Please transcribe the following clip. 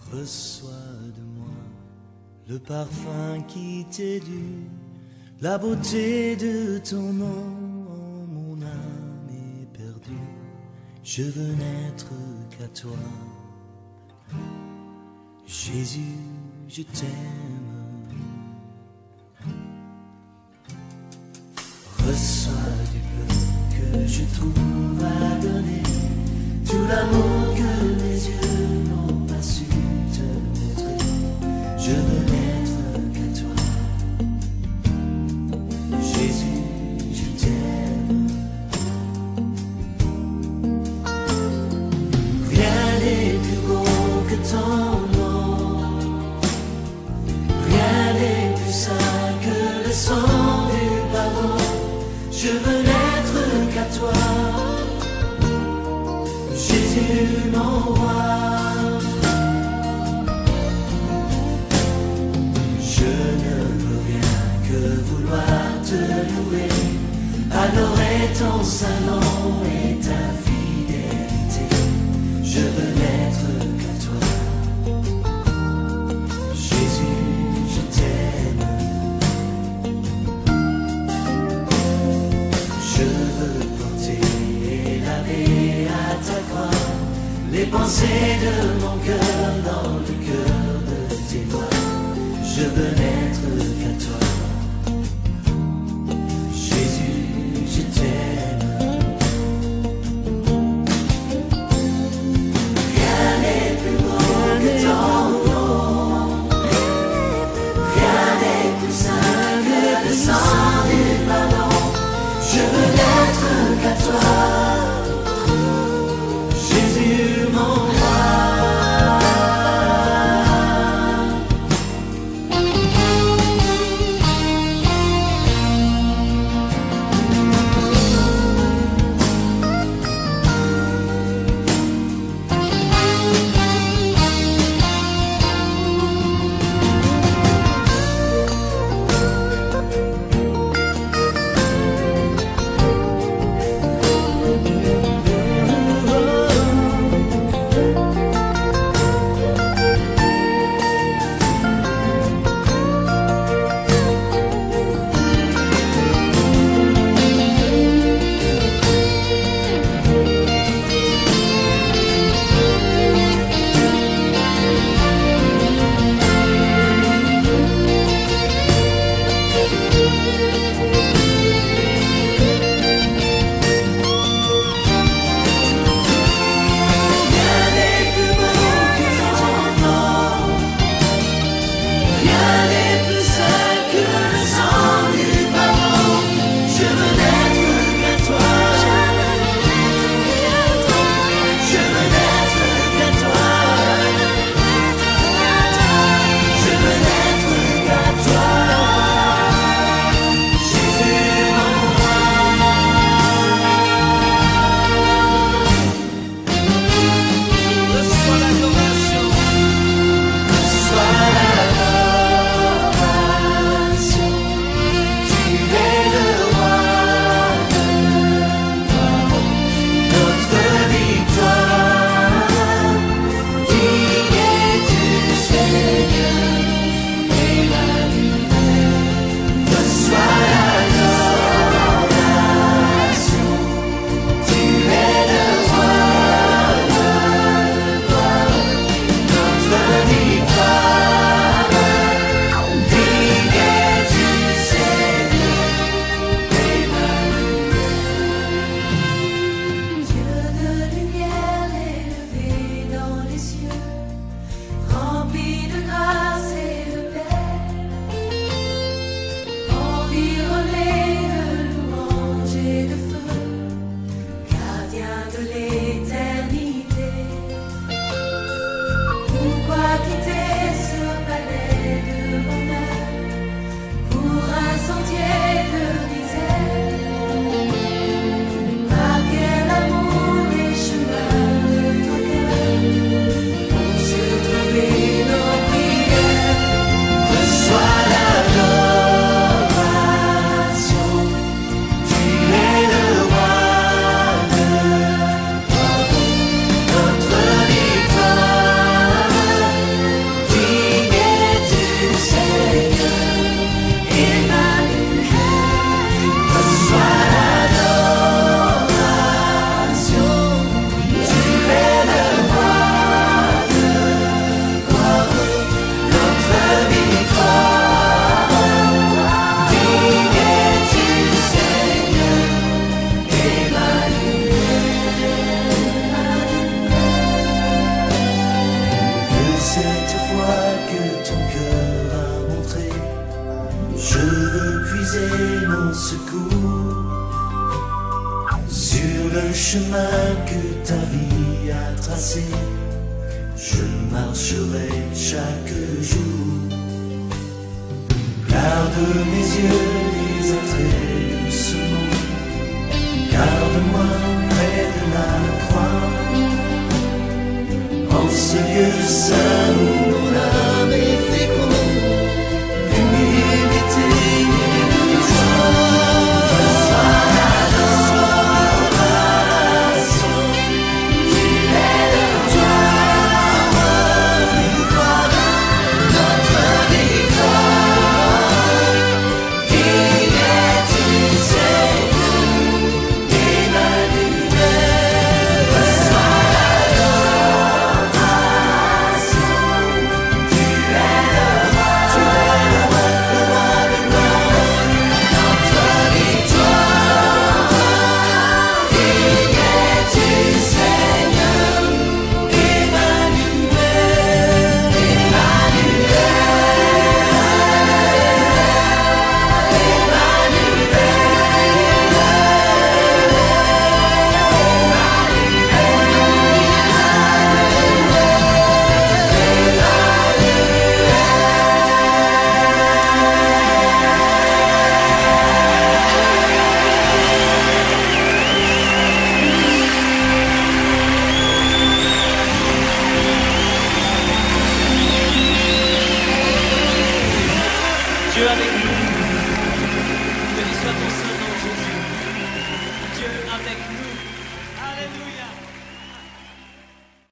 Reçois de moi le parfum qui t'est dû, la beauté de ton nom. Mon âme est perdue, je veux n'être qu'à toi. Jésus, je t'aime. Reçois du peu que je trouve à donner, tout l'amour que mes yeux n'ont pas su te montrer. Je veux n'être qu'à toi. Jésus, je t'aime. Rien n'est plus beau que ton nom, rien n'est plus saint que le sang du pardon. Je veux n'être qu'à toi, Jésus mon roi. Je ne veux rien que vouloir te louer, adorer ton saint nom et ta fidélité. Je veux n'être qu'à toi, Jésus, je t'aime. Je veux porter et laver à ta croix les pensées de mon cœur dans le cœur de tes doigts. Je veux n'être qu'à toi, Jésus, je t'aime. Rien n'est plus beau que ton nom, rien n'est plus saint que le sang du pardon. Je veux n'être qu'à toi, Jésus mon roi. secours sur le chemin que ta vie a tracé. Je marcherai chaque jour. Garde mes yeux des attraits de ce monde. Garde-moi près de la croix. En ce lieu saint où mon âme est féconde, d'humilité et de joie. Reçois l'adoration, tu es le roi. Gloire à notre victoire. Digne es-tu, Seigneur, Emmanuel. Reçois l'adoration, tu es le roi, le roi, le roi, notre victoire. Digne es-tu, Seigneur, Emmanuel, Dieu avec nous. Béni soit ton Saint-Nom, Jésus. Dieu avec nous. Alléluia.